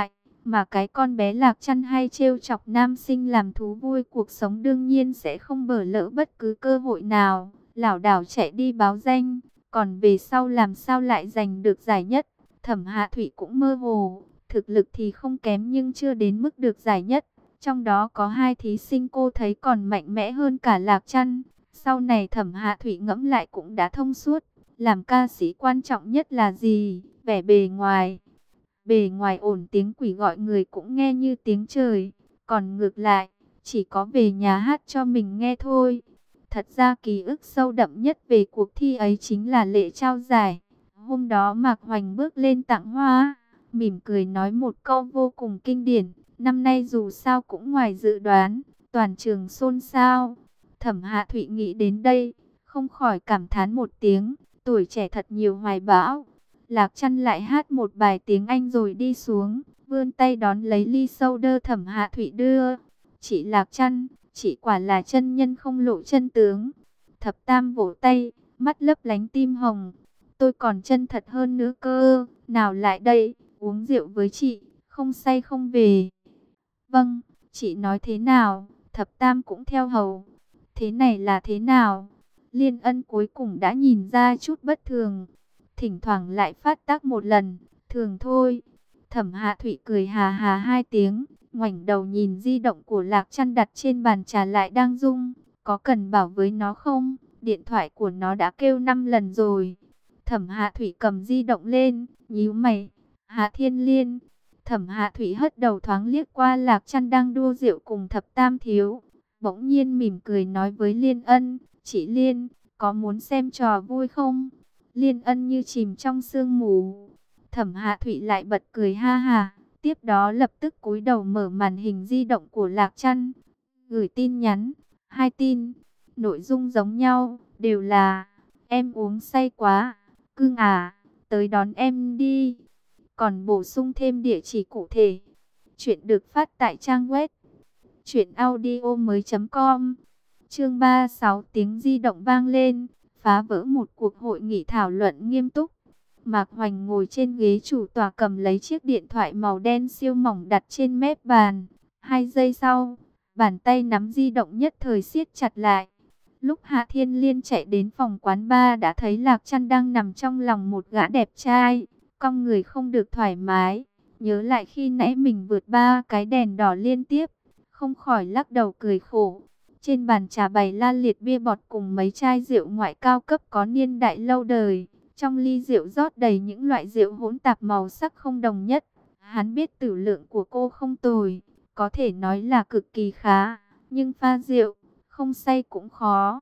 S1: Mà cái con bé Lạc Chăn hay trêu chọc nam sinh làm thú vui cuộc sống đương nhiên sẽ không bỏ lỡ bất cứ cơ hội nào, lảo đảo chạy đi báo danh. Còn về sau làm sao lại giành được giải nhất, Thẩm Hạ Thụy cũng mơ hồ. Thực lực thì không kém nhưng chưa đến mức được giải nhất. Trong đó có hai thí sinh cô thấy còn mạnh mẽ hơn cả Lạc Chăn. Sau này Thẩm Hạ Thụy ngẫm lại cũng đã thông suốt. Làm ca sĩ quan trọng nhất là gì? Vẻ bề ngoài. Bề ngoài ổn tiếng quỷ gọi người cũng nghe như tiếng trời. Còn ngược lại, chỉ có về nhà hát cho mình nghe thôi. Thật ra ký ức sâu đậm nhất về cuộc thi ấy chính là lễ trao giải. Hôm đó Mạc Hoành bước lên tặng hoa, mỉm cười nói một câu vô cùng kinh điển. Năm nay dù sao cũng ngoài dự đoán, toàn trường xôn xao. Thẩm Hạ Thụy nghĩ đến đây, không khỏi cảm thán một tiếng, tuổi trẻ thật nhiều hoài bão. Lạc Chăn lại hát một bài tiếng Anh rồi đi xuống, vươn tay đón lấy ly soda Thẩm Hạ Thụy đưa. Chị Lạc Chăn, chị quả là chân nhân không lộ chân tướng. Thập Tam vỗ tay, mắt lấp lánh tim hồng. Tôi còn chân thật hơn nữa cơ, nào lại đây, uống rượu với chị, không say không về. Vâng, chị nói thế nào? Thập Tam cũng theo hầu. Thế này là thế nào? Liên Ân cuối cùng đã nhìn ra chút bất thường. Thỉnh thoảng lại phát tác một lần, thường thôi. Thẩm Hạ Thụy cười hà hà hai tiếng, ngoảnh đầu nhìn di động của Lạc Chăn đặt trên bàn trà lại đang rung. Có cần bảo với nó không? Điện thoại của nó đã kêu năm lần rồi. Thẩm Hạ Thụy cầm di động lên, nhíu mày. Hạ Thiên Liên. Thẩm Hạ Thụy hất đầu thoáng liếc qua Lạc Chăn đang đua rượu cùng Thập Tam thiếu. Bỗng nhiên mỉm cười nói với Liên Ân, chị Liên, có muốn xem trò vui không? Liên Ân như chìm trong sương mù. Thẩm Hạ Thụy lại bật cười ha ha. Tiếp đó lập tức cúi đầu mở màn hình di động của Lạc Chăn. Gửi tin nhắn, hai tin, nội dung giống nhau, đều là em uống say quá, cưng à, tới đón em đi. Còn bổ sung thêm địa chỉ cụ thể. Chuyện được phát tại trang web truyện audio mới chấm com. Chương ba mươi sáu, tiếng di động vang lên, phá vỡ một cuộc hội nghị thảo luận nghiêm túc. Mạc Hoành ngồi trên ghế chủ tọa cầm lấy chiếc điện thoại màu đen siêu mỏng đặt trên mép bàn. Hai giây sau, bàn tay nắm di động nhất thời siết chặt lại. Lúc Hạ Thiên Liên chạy đến phòng quán bar đã thấy Lạc Chăn đang nằm trong lòng một gã đẹp trai, cong người không được thoải mái. Nhớ lại khi nãy mình vượt ba cái đèn đỏ liên tiếp, không khỏi lắc đầu cười khổ. Trên bàn trà bày la liệt bia bọt cùng mấy chai rượu ngoại cao cấp có niên đại lâu đời. Trong ly rượu rót đầy những loại rượu hỗn tạp màu sắc không đồng nhất. Hắn biết tử lượng của cô không tồi, có thể nói là cực kỳ khá, nhưng pha rượu, không say cũng khó.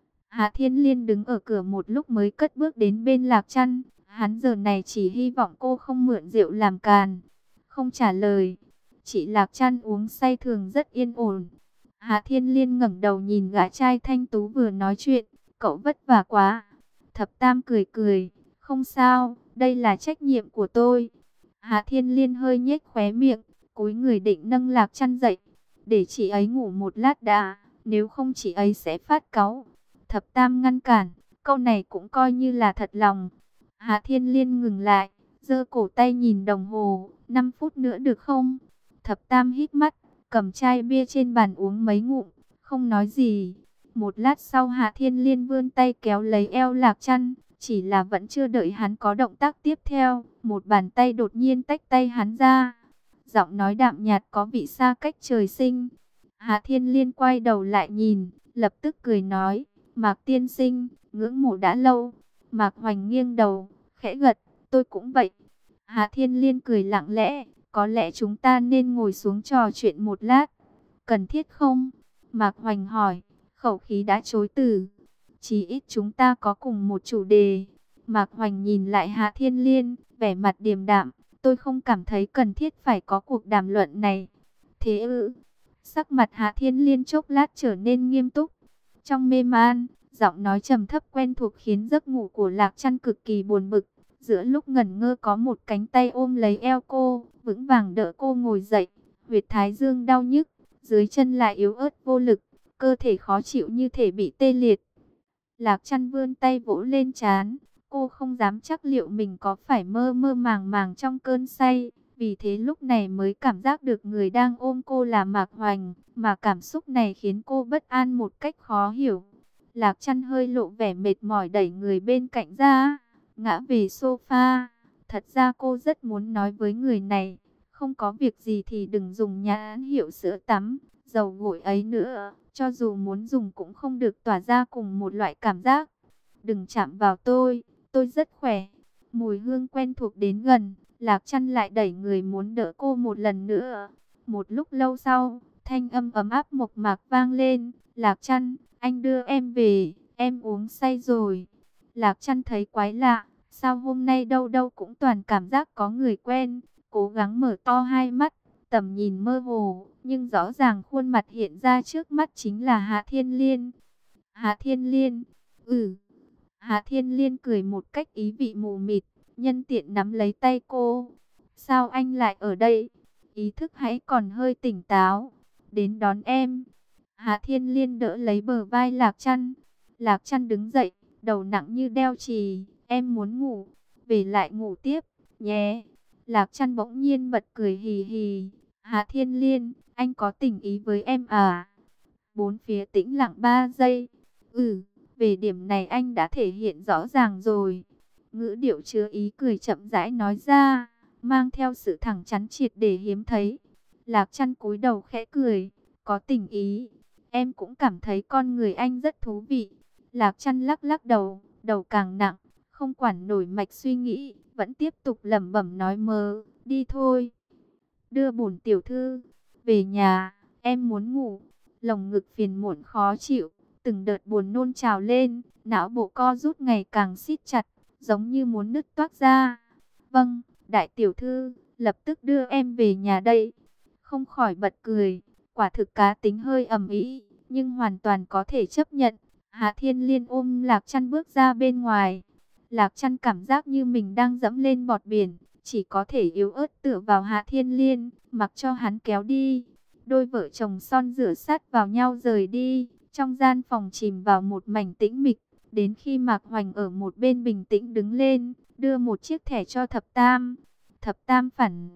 S1: Hạ Thiên Liên đứng ở cửa một lúc mới cất bước đến bên Lạc Chăn. Hắn giờ này chỉ hy vọng cô không mượn rượu làm càn. Không trả lời. Chị Lạc Chăn uống say thường rất yên ổn. Hạ Thiên Liên ngẩng đầu nhìn gã trai thanh tú vừa nói chuyện. Cậu vất vả quá. Thập Tam cười cười. Không sao, đây là trách nhiệm của tôi. Hạ Thiên Liên hơi nhếch khóe miệng, cúi người định nâng Lạc Chăn dậy. Để chị ấy ngủ một lát đã, nếu không chị ấy sẽ phát cáu. Thập Tam ngăn cản, câu này cũng coi như là thật lòng. Hạ Thiên Liên ngừng lại, giơ cổ tay nhìn đồng hồ, năm phút nữa được không? Thập Tam hít mắt, cầm chai bia trên bàn uống mấy ngụm, không nói gì. Một lát sau Hạ Thiên Liên vươn tay kéo lấy eo Lạc Chăn, chỉ là vẫn chưa đợi hắn có động tác tiếp theo, một bàn tay đột nhiên tách tay hắn ra. Giọng nói đạm nhạt có vị xa cách trời sinh. Hạ Thiên Liên quay đầu lại nhìn, lập tức cười nói, Mạc tiên sinh, ngưỡng mộ đã lâu. Mạc Hoành nghiêng đầu, khẽ gật, tôi cũng vậy. Hạ Thiên Liên cười lặng lẽ, có lẽ chúng ta nên ngồi xuống trò chuyện một lát. Cần thiết không? Mạc Hoành hỏi, khẩu khí đã chối từ. Chỉ ít chúng ta có cùng một chủ đề. Mạc Hoành nhìn lại Hạ Thiên Liên, vẻ mặt điềm đạm, tôi không cảm thấy cần thiết phải có cuộc đàm luận này. Thế ư? Sắc mặt Hạ Thiên Liên chốc lát trở nên nghiêm túc. Trong mê man, giọng nói trầm thấp quen thuộc khiến giấc ngủ của Lạc Chăn cực kỳ buồn bực. Giữa lúc ngẩn ngơ có một cánh tay ôm lấy eo cô, vững vàng đỡ cô ngồi dậy. Huyệt thái dương đau nhức, dưới chân lại yếu ớt vô lực, cơ thể khó chịu như thể bị tê liệt. Lạc Chăn vươn tay vỗ lên trán, cô không dám chắc liệu mình có phải mơ mơ màng màng trong cơn say. Vì thế lúc này mới cảm giác được người đang ôm cô là Mạc Hoành, mà cảm xúc này khiến cô bất an một cách khó hiểu. Lạc Chăn hơi lộ vẻ mệt mỏi đẩy người bên cạnh ra, ngã về sofa. Thật ra cô rất muốn nói với người này, không có việc gì thì đừng dùng nhãn hiệu sữa tắm, dầu gội ấy nữa. Cho dù muốn dùng cũng không được tỏa ra cùng một loại cảm giác. Đừng chạm vào tôi, tôi rất khỏe. Mùi hương quen thuộc đến gần, Lạc Chăn lại đẩy người muốn đỡ cô một lần nữa. Một lúc lâu sau, thanh âm ấm áp mộc mạc vang lên. Lạc Chăn, anh đưa em về, em uống say rồi. Lạc Chăn thấy quái lạ, sao hôm nay đâu đâu cũng toàn cảm giác có người quen. Cố gắng mở to hai mắt, tầm nhìn mơ hồ, nhưng rõ ràng khuôn mặt hiện ra trước mắt chính là Hạ Thiên Liên. Hạ Thiên Liên, ừ. Hạ Thiên Liên cười một cách ý vị mù mịt, nhân tiện nắm lấy tay cô. Sao anh lại ở đây? Ý thức hãy còn hơi tỉnh táo. Đến đón em. Hạ Thiên Liên đỡ lấy bờ vai Lạc Chăn. Lạc Chăn đứng dậy, đầu nặng như đeo chì. Em muốn ngủ, về lại ngủ tiếp, nhé. Lạc Chăn bỗng nhiên bật cười hì hì. Hạ Thiên Liên, anh có tình ý với em à? Bốn phía tĩnh lặng ba giây. Ừ, về điểm này anh đã thể hiện rõ ràng rồi. Ngữ điệu chứa ý cười chậm rãi nói ra, mang theo sự thẳng chắn triệt để hiếm thấy. Lạc Chăn cúi đầu khẽ cười, có tình ý. Em cũng cảm thấy con người anh rất thú vị. Lạc Chăn lắc lắc đầu, đầu càng nặng, không quản nổi mạch suy nghĩ, vẫn tiếp tục lẩm bẩm nói mơ, đi thôi. Đưa bổn tiểu thư về nhà, em muốn ngủ. Lồng ngực phiền muộn khó chịu, từng đợt buồn nôn trào lên, não bộ co rút ngày càng siết chặt, giống như muốn nứt toác ra. Vâng, đại tiểu thư, lập tức đưa em về nhà đây. Không khỏi bật cười, quả thực cá tính hơi ầm ĩ, nhưng hoàn toàn có thể chấp nhận. Hạ Thiên Liên ôm Lạc Chăn bước ra bên ngoài. Lạc Chăn cảm giác như mình đang dẫm lên bọt biển, chỉ có thể yếu ớt tựa vào Hạ Thiên Liên, mặc cho hắn kéo đi. Đôi vợ chồng son rửa sát vào nhau rời đi, trong gian phòng chìm vào một mảnh tĩnh mịch, đến khi Mạc Hoành ở một bên bình tĩnh đứng lên, đưa một chiếc thẻ cho Thập Tam. Thập Tam phản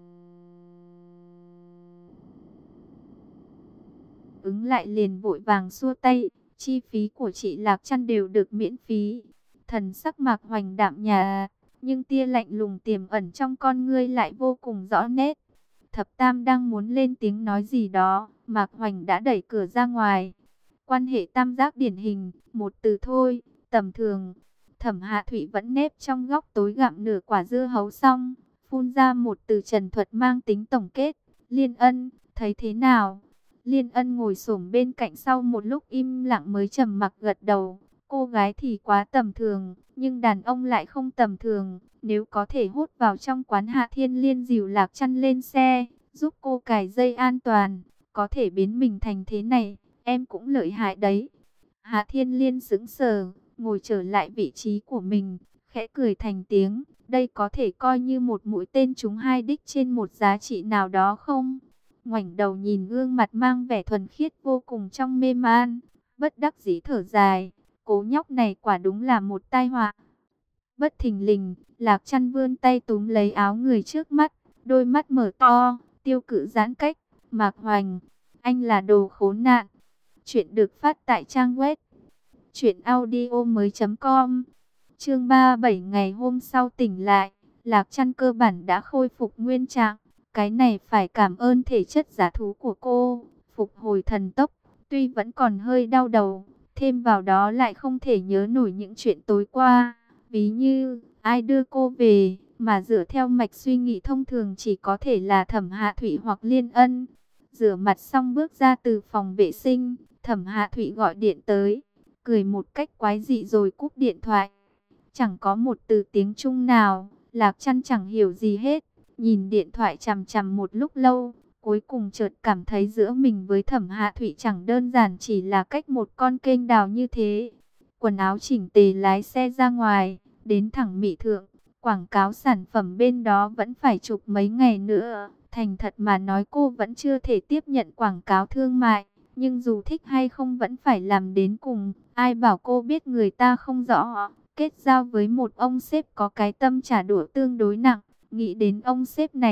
S1: ứng lại liền vội vàng xua tay, chi phí của chị Lạc Chăn đều được miễn phí. Thần sắc Mạc Hoành đạm nhạt, nhưng tia lạnh lùng tiềm ẩn trong con ngươi lại vô cùng rõ nét. Thập Tam đang muốn lên tiếng nói gì đó, Mạc Hoành đã đẩy cửa ra ngoài. Quan hệ tam giác điển hình, một từ thôi, tầm thường. Thẩm Hạ Thụy vẫn nép trong góc tối gặm nửa quả dưa hấu xong, phun ra một từ trần thuật mang tính tổng kết. Liên Ân, thấy thế nào? Liên Ân ngồi xổm bên cạnh sau một lúc im lặng mới trầm mặc gật đầu. Cô gái thì quá tầm thường, nhưng đàn ông lại không tầm thường. Nếu có thể hút vào trong quán, Hạ Thiên Liên dìu Lạc Chăn lên xe, giúp cô cài dây an toàn, có thể biến mình thành thế này, em cũng lợi hại đấy. Hạ Thiên Liên sững sờ, ngồi trở lại vị trí của mình, khẽ cười thành tiếng. Đây có thể coi như một mũi tên trúng hai đích trên một giá trị nào đó không? Ngoảnh đầu nhìn gương mặt mang vẻ thuần khiết vô cùng trong mê man, bất đắc dĩ thở dài. Cố nhóc này quả đúng là một tai họa. Bất thình lình, Lạc Chăn vươn tay túm lấy áo người trước mắt, đôi mắt mở to, tiêu cự giãn cách. Mạc Hoành, anh là đồ khốn nạn. Chuyện được phát tại trang web truyện audio mới chấm com. Chương ba mươi bảy. Ngày hôm sau tỉnh lại, Lạc Chăn cơ bản đã khôi phục nguyên trạng. Cái này phải cảm ơn thể chất giả thú của cô, phục hồi thần tốc. Tuy vẫn còn hơi đau đầu, thêm vào đó lại không thể nhớ nổi những chuyện tối qua. Ví như, ai đưa cô về, mà dựa theo mạch suy nghĩ thông thường chỉ có thể là Thẩm Hạ Thụy hoặc Liên Ân. Rửa mặt xong bước ra từ phòng vệ sinh, Thẩm Hạ Thụy gọi điện tới, cười một cách quái dị rồi cúp điện thoại. Chẳng có một từ tiếng Trung nào, Lạc Chăn chẳng hiểu gì hết, nhìn điện thoại chằm chằm một lúc lâu, cuối cùng chợt cảm thấy giữa mình với Thẩm Hạ Thụy chẳng đơn giản chỉ là cách một con kênh đào như thế. Quần áo chỉnh tề lái xe ra ngoài, đến thẳng Mỹ Thượng, quảng cáo sản phẩm bên đó vẫn phải chụp mấy ngày nữa. Thành thật mà nói cô vẫn chưa thể tiếp nhận quảng cáo thương mại, nhưng dù thích hay không vẫn phải làm đến cùng. Ai bảo cô biết người ta không rõ, kết giao với một ông sếp có cái tâm trả đũa tương đối nặng. Nghĩ đến ông sếp này,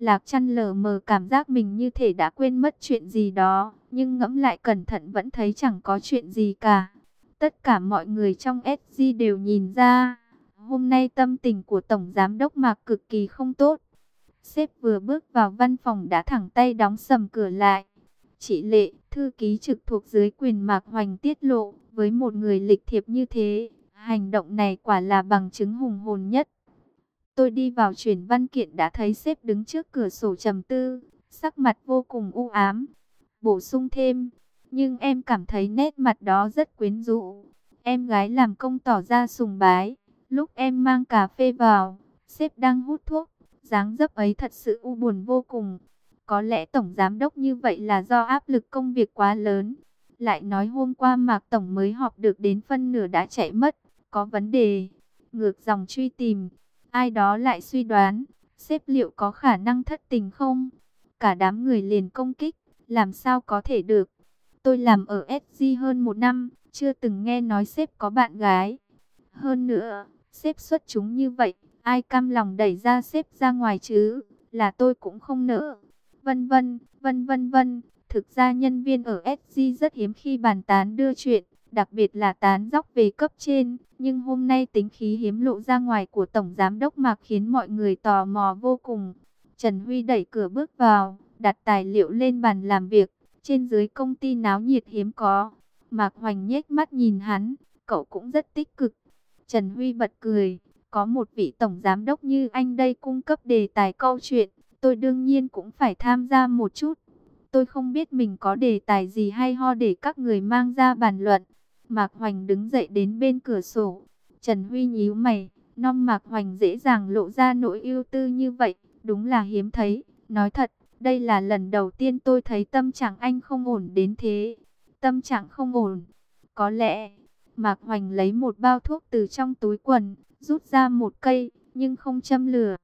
S1: Lạc Chăn lờ mờ cảm giác mình như thể đã quên mất chuyện gì đó, nhưng ngẫm lại cẩn thận vẫn thấy chẳng có chuyện gì cả. Tất cả mọi người trong ét giê đều nhìn ra, hôm nay tâm tình của Tổng Giám đốc Mạc cực kỳ không tốt. Sếp vừa bước vào văn phòng đã thẳng tay đóng sầm cửa lại. Chị Lệ, thư ký trực thuộc dưới quyền Mạc Hoành tiết lộ, với một người lịch thiệp như thế, hành động này quả là bằng chứng hùng hồn nhất. Tôi đi vào chuyển văn kiện đã thấy sếp đứng trước cửa sổ trầm tư, sắc mặt vô cùng u ám. Bổ sung thêm, nhưng em cảm thấy nét mặt đó rất quyến rũ. Em gái làm công tỏ ra sùng bái. Lúc em mang cà phê vào, sếp đang hút thuốc, dáng dấp ấy thật sự u buồn vô cùng. Có lẽ Tổng Giám đốc như vậy là do áp lực công việc quá lớn. Lại nói hôm qua Mạc Tổng mới họp được đến phân nửa đã chạy mất, có vấn đề. Ngược dòng truy tìm, ai đó lại suy đoán, sếp liệu có khả năng thất tình không? Cả đám người liền công kích, làm sao có thể được. Tôi làm ở ét giê hơn một năm, chưa từng nghe nói sếp có bạn gái. Hơn nữa, sếp xuất chúng như vậy, ai cam lòng đẩy ra sếp ra ngoài chứ, là tôi cũng không nỡ. Vân vân, vân vân vân, thực ra nhân viên ở ét giê rất hiếm khi bàn tán đưa chuyện, đặc biệt là tán dóc về cấp trên. Nhưng hôm nay tính khí hiếm lộ ra ngoài của Tổng Giám đốc Mạc khiến mọi người tò mò vô cùng. Trần Huy đẩy cửa bước vào, đặt tài liệu lên bàn làm việc. Trên dưới công ty náo nhiệt hiếm có. Mạc Hoành nhếch mắt nhìn hắn, cậu cũng rất tích cực. Trần Huy bật cười, có một vị Tổng Giám đốc như anh đây cung cấp đề tài câu chuyện, tôi đương nhiên cũng phải tham gia một chút. Tôi không biết mình có đề tài gì hay ho để các người mang ra bàn luận. Mạc Hoành đứng dậy đến bên cửa sổ. Trần Huy nhíu mày, non Mạc Hoành dễ dàng lộ ra nỗi ưu tư như vậy, đúng là hiếm thấy. Nói thật, đây là lần đầu tiên tôi thấy tâm trạng anh không ổn đến thế. Tâm trạng không ổn. Có lẽ, Mạc Hoành lấy một bao thuốc từ trong túi quần, rút ra một cây, nhưng không châm lửa.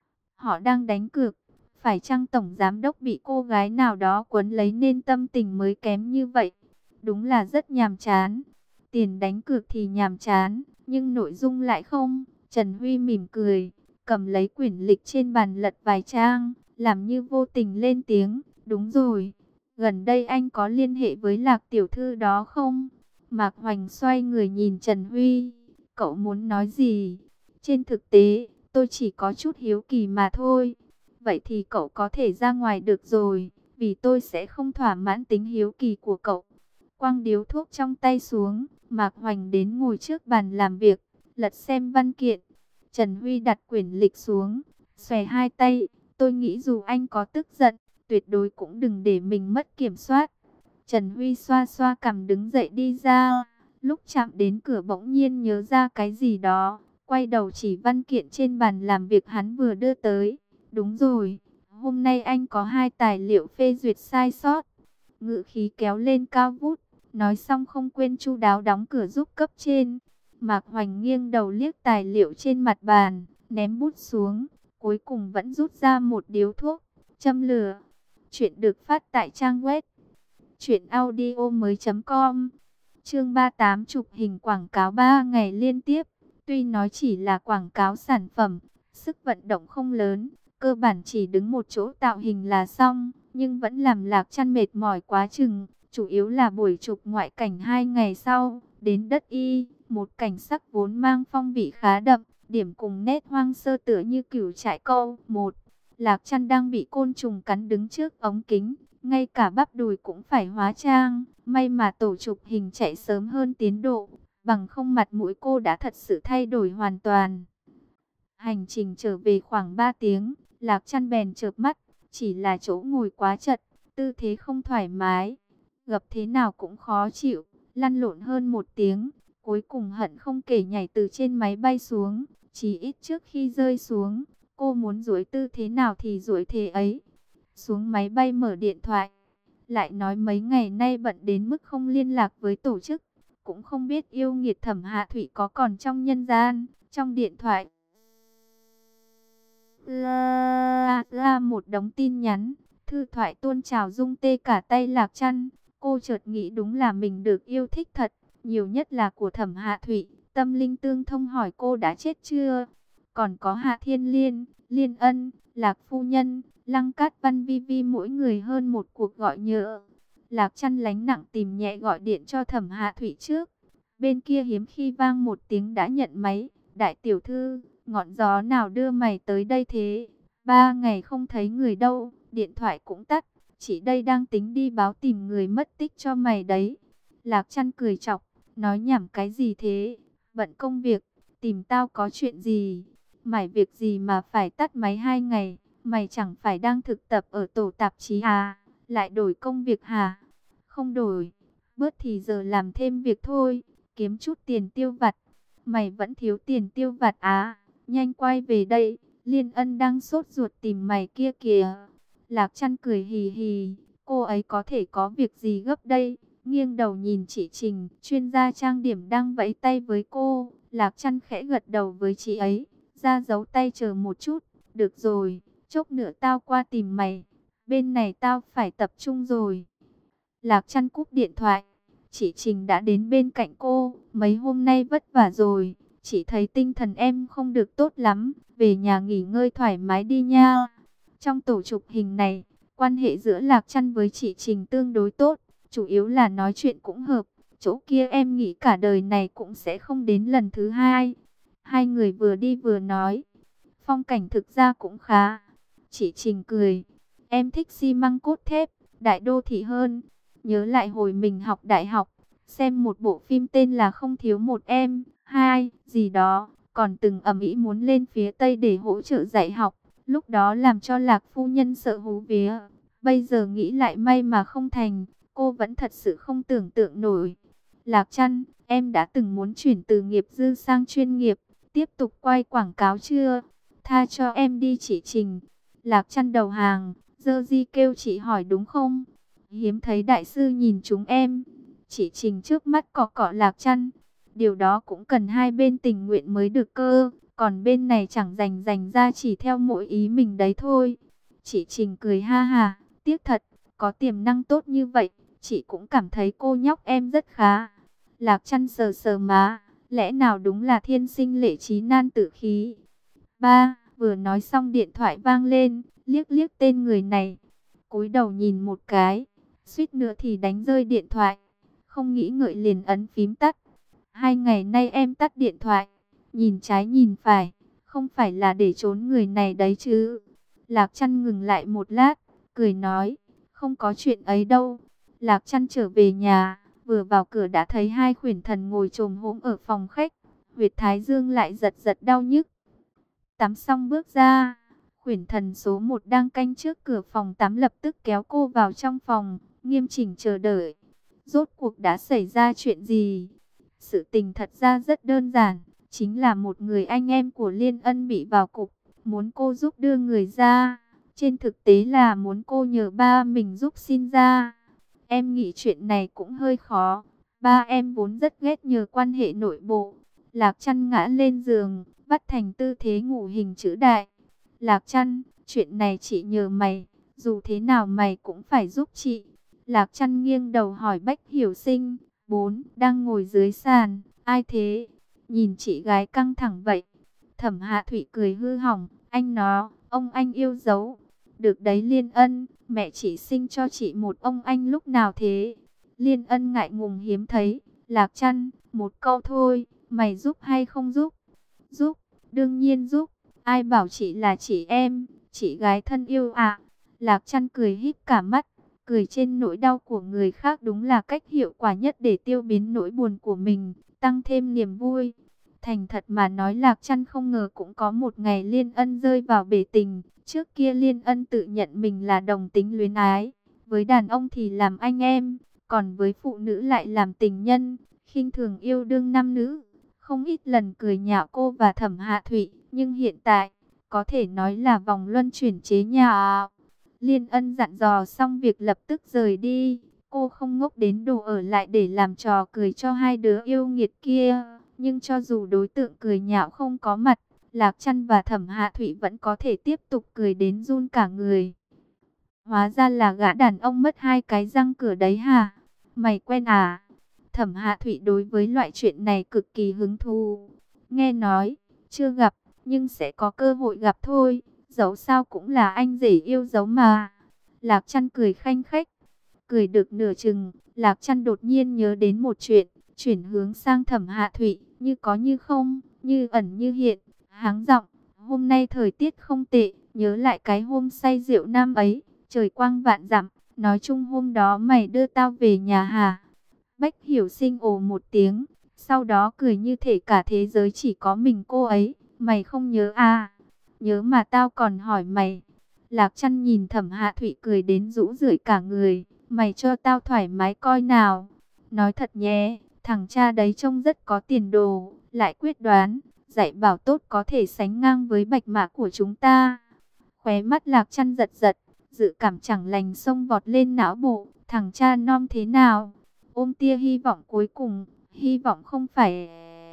S1: Họ đang đánh cược. Phải chăng Tổng Giám đốc bị cô gái nào đó quấn lấy nên tâm tình mới kém như vậy? Đúng là rất nhàm chán. Tiền đánh cược thì nhàm chán, nhưng nội dung lại không. Trần Huy mỉm cười, cầm lấy quyển lịch trên bàn lật vài trang, làm như vô tình lên tiếng. Đúng rồi, gần đây anh có liên hệ với Lạc tiểu thư đó không? Mạc Hoành xoay người nhìn Trần Huy. Cậu muốn nói gì? Trên thực tế, tôi chỉ có chút hiếu kỳ mà thôi. Vậy thì cậu có thể ra ngoài được rồi, vì tôi sẽ không thỏa mãn tính hiếu kỳ của cậu. Quăng điếu thuốc trong tay xuống, Mạc Hoành đến ngồi trước bàn làm việc, lật xem văn kiện. Trần Huy đặt quyển lịch xuống, xòe hai tay. Tôi nghĩ dù anh có tức giận, tuyệt đối cũng đừng để mình mất kiểm soát. Trần Huy xoa xoa cằm đứng dậy đi ra. Lúc chạm đến cửa bỗng nhiên nhớ ra cái gì đó, quay đầu chỉ văn kiện trên bàn làm việc hắn vừa đưa tới. Đúng rồi, hôm nay anh có hai tài liệu phê duyệt sai sót. Ngữ khí kéo lên cao vút, nói xong không quên chu đáo đóng cửa giúp cấp trên. Mạc Hoành nghiêng đầu liếc tài liệu trên mặt bàn, ném bút xuống, cuối cùng vẫn rút ra một điếu thuốc, châm lửa. Chuyện được phát tại trang web truyện audio mới chấm com. Chương ba mươi tám, chụp hình quảng cáo ba ngày liên tiếp. Tuy nói chỉ là quảng cáo sản phẩm, sức vận động không lớn, cơ bản chỉ đứng một chỗ tạo hình là xong, nhưng vẫn làm Lạc Chăn mệt mỏi quá chừng. Chủ yếu là buổi chụp ngoại cảnh hai ngày sau, đến đất y, một cảnh sắc vốn mang phong vị khá đậm, điểm cùng nét hoang sơ tựa như cửu trại câu. Một, Lạc Chăn đang bị côn trùng cắn đứng trước ống kính, ngay cả bắp đùi cũng phải hóa trang. May mà tổ chụp hình chạy sớm hơn tiến độ, bằng không mặt mũi cô đã thật sự thay đổi hoàn toàn. Hành trình trở về khoảng ba tiếng, Lạc Chăn bèn chợp mắt, chỉ là chỗ ngồi quá chật, tư thế không thoải mái, gập thế nào cũng khó chịu, lăn lộn hơn một tiếng, cuối cùng hận không kể nhảy từ trên máy bay xuống. Chỉ ít trước khi rơi xuống, cô muốn duỗi tư thế nào thì duỗi thế ấy. Xuống máy bay mở điện thoại, lại nói mấy ngày nay bận đến mức không liên lạc với tổ chức, cũng không biết yêu nghiệt Thẩm Hạ Thụy có còn trong nhân gian. Trong điện thoại là, là một đống tin nhắn, thư thoại tuôn trào rung tê cả tay Lạc Chăn. Cô chợt nghĩ đúng là mình được yêu thích thật, nhiều nhất là của Thẩm Hạ Thụy. Tâm linh tương thông hỏi cô đã chết chưa. Còn có Hạ Thiên Liên, Liên Ân, Lạc Phu Nhân, Lăng Cát, Văn Vi Vi mỗi người hơn một cuộc gọi nhỡ. Lạc Chăn lánh nặng tìm nhẹ gọi điện cho Thẩm Hạ Thụy trước. Bên kia hiếm khi vang một tiếng đã nhận máy. Đại tiểu thư, ngọn gió nào đưa mày tới đây thế? Ba ngày không thấy người đâu, điện thoại cũng tắt. Chị đây đang tính đi báo tìm người mất tích cho mày đấy. Lạc Chăn cười chọc, nói nhảm cái gì thế? Bận công việc, tìm tao có chuyện gì? Mày việc gì mà phải tắt máy hai ngày? Mày chẳng phải đang thực tập ở tổ tạp chí à? Lại đổi công việc hả? Không đổi, bớt thì giờ làm thêm việc thôi, kiếm chút tiền tiêu vặt. Mày vẫn thiếu tiền tiêu vặt á? Nhanh quay về đây, Liên Ân đang sốt ruột tìm mày kia kìa. Lạc Chăn cười hì hì, cô ấy có thể có việc gì gấp đây? Nghiêng đầu nhìn chị Trình, chuyên gia trang điểm đang vẫy tay với cô. Lạc Chăn khẽ gật đầu với chị ấy, ra dấu tay chờ một chút. Được rồi, chốc nữa tao qua tìm mày. Bên này tao phải tập trung rồi. Lạc Chăn cúp điện thoại. Chị Trình đã đến bên cạnh cô. Mấy hôm nay vất vả rồi. Chị thấy tinh thần em không được tốt lắm. Về nhà nghỉ ngơi thoải mái đi nha. Trong tổ chụp hình này, quan hệ giữa Lạc Chăn với chị Trình tương đối tốt. Chủ yếu là nói chuyện cũng hợp. Chỗ kia em nghĩ cả đời này cũng sẽ không đến lần thứ hai. Hai người vừa đi vừa nói. Phong cảnh thực ra cũng khá. Chị Trình cười. Em thích xi măng cốt thép, đại đô thị hơn. Nhớ lại hồi mình học đại học, xem một bộ phim tên là Không thiếu một em, hai, gì đó. Còn từng ầm ĩ muốn lên phía Tây để hỗ trợ dạy học. Lúc đó làm cho Lạc phu nhân sợ hú vía. Bây giờ nghĩ lại may mà không thành. Cô vẫn thật sự không tưởng tượng nổi. Lạc Chăn, em đã từng muốn chuyển từ nghiệp dư sang chuyên nghiệp, tiếp tục quay quảng cáo chưa? Tha cho em đi chị Trình. Lạc Chăn đầu hàng, dơ di kêu chị hỏi đúng không? Hiếm thấy đại sư nhìn chúng em. Chị Trình trước mắt cọ cọ Lạc Chăn. Điều đó cũng cần hai bên tình nguyện mới được cơ. Còn bên này chẳng dành dành ra chỉ theo mỗi ý mình đấy thôi. Chị Trình cười ha ha, tiếc thật, có tiềm năng tốt như vậy. Chị cũng cảm thấy cô nhóc em rất khá. Lạc Chăn sờ sờ má, lẽ nào đúng là thiên sinh lệ trí nan tử khí. Ba, vừa nói xong điện thoại vang lên, liếc liếc tên người này. Cúi đầu nhìn một cái, suýt nữa thì đánh rơi điện thoại. Không nghĩ ngợi liền ấn phím tắt. Hai ngày nay em tắt điện thoại, nhìn trái nhìn phải, không phải là để trốn người này đấy chứ. Lạc Chăn ngừng lại một lát, cười nói, không có chuyện ấy đâu. Lạc Chăn trở về nhà, vừa vào cửa đã thấy hai khuyển thần ngồi chồm hổm ở phòng khách. Huyệt thái dương lại giật giật đau nhức. Tắm xong bước ra, khuyển thần số một đang canh trước cửa phòng tắm lập tức kéo cô vào trong phòng, nghiêm chỉnh chờ đợi. Rốt cuộc đã xảy ra chuyện gì? Sự tình thật ra rất đơn giản, chính là một người anh em của Liên Ân bị vào cục, muốn cô giúp đưa người ra. Trên thực tế là muốn cô nhờ ba mình giúp xin ra. Em nghĩ chuyện này cũng hơi khó. Ba em vốn rất ghét nhờ quan hệ nội bộ. Lạc Chăn ngã lên giường, bắt thành tư thế ngủ hình chữ đại. Lạc Chăn, chuyện này chị nhờ mày, dù thế nào mày cũng phải giúp chị. Lạc Chăn nghiêng đầu hỏi Bách Hiểu Sinh. Bốn, đang ngồi dưới sàn, ai thế? Nhìn chị gái căng thẳng vậy. Thẩm Hạ Thụy cười hư hỏng, anh nó, ông anh yêu dấu. Được đấy Liên Ân, mẹ chị sinh cho chị một ông anh lúc nào thế? Liên Ân ngại ngùng hiếm thấy. Lạc Chăn, một câu thôi, mày giúp hay không giúp? Giúp, đương nhiên giúp. Ai bảo chị là chị em, chị gái thân yêu à? Lạc Chăn cười híp cả mắt. Cười trên nỗi đau của người khác đúng là cách hiệu quả nhất để tiêu biến nỗi buồn của mình, tăng thêm niềm vui. Thành thật mà nói Lạc Chăn không ngờ cũng có một ngày Liên Ân rơi vào bể tình. Trước kia Liên Ân tự nhận mình là đồng tính luyến ái, với đàn ông thì làm anh em, còn với phụ nữ lại làm tình nhân, khinh thường yêu đương nam nữ. Không ít lần cười nhạo cô và Thẩm Hạ Thụy, nhưng hiện tại, có thể nói là vòng luân chuyển chế nhạo. Liên Ân dặn dò xong việc lập tức rời đi. Cô không ngốc đến độ ở lại để làm trò cười cho hai đứa yêu nghiệt kia. Nhưng cho dù đối tượng cười nhạo không có mặt, Lạc Chăn và Thẩm Hạ Thụy vẫn có thể tiếp tục cười đến run cả người. Hóa ra là gã đàn ông mất hai cái răng cửa đấy hả? Mày quen à? Thẩm Hạ Thụy đối với loại chuyện này cực kỳ hứng thú. Nghe nói, chưa gặp, nhưng sẽ có cơ hội gặp thôi. Dẫu sao cũng là anh rể yêu dấu mà. Lạc Trăn cười khanh khách. Cười được nửa chừng, Lạc Trăn đột nhiên nhớ đến một chuyện, chuyển hướng sang Thẩm Hạ Thụy, như có như không, như ẩn như hiện, háng giọng, hôm nay thời tiết không tệ, nhớ lại cái hôm say rượu năm ấy, trời quang vạn dặm, nói chung hôm đó mày đưa tao về nhà hả? Bách Hiểu Sinh ồ một tiếng, sau đó cười như thể cả thế giới chỉ có mình cô ấy, mày không nhớ à? Nhớ mà tao còn hỏi mày. Lạc Trăn nhìn Thẩm Hạ Thụy cười đến rũ rượi cả người, mày cho tao thoải mái coi nào. Nói thật nhé, thằng cha đấy trông rất có tiền đồ, lại quyết đoán, dạy bảo tốt có thể sánh ngang với bạch mã của chúng ta. Khóe mắt Lạc Trăn giật giật, dự cảm chẳng lành xông vọt lên não bộ, thằng cha non thế nào? Ôm tia hy vọng cuối cùng, hy vọng không phải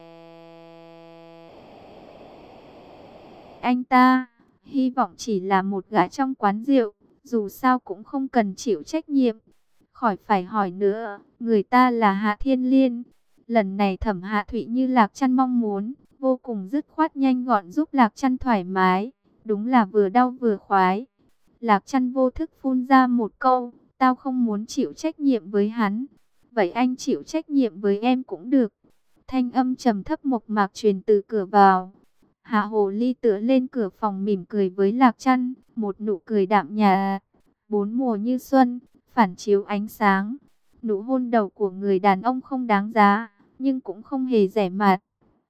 S1: anh ta, hy vọng chỉ là một gã trong quán rượu, dù sao cũng không cần chịu trách nhiệm. Khỏi phải hỏi nữa, người ta là Hạ Thiên Liên. Lần này Thẩm Hạ Thụy như Lạc Trăn mong muốn, vô cùng dứt khoát nhanh gọn giúp Lạc Trăn thoải mái, đúng là vừa đau vừa khoái. Lạc Trăn vô thức phun ra một câu, tao không muốn chịu trách nhiệm với hắn. Vậy anh chịu trách nhiệm với em cũng được. Thanh âm trầm thấp mộc mạc truyền từ cửa vào. Hạ Hồ Ly tựa lên cửa phòng mỉm cười với Lạc Trăn, một nụ cười đạm nhạt, bốn mùa như xuân, phản chiếu ánh sáng. Nụ hôn đầu của người đàn ông không đáng giá, nhưng cũng không hề rẻ mạt.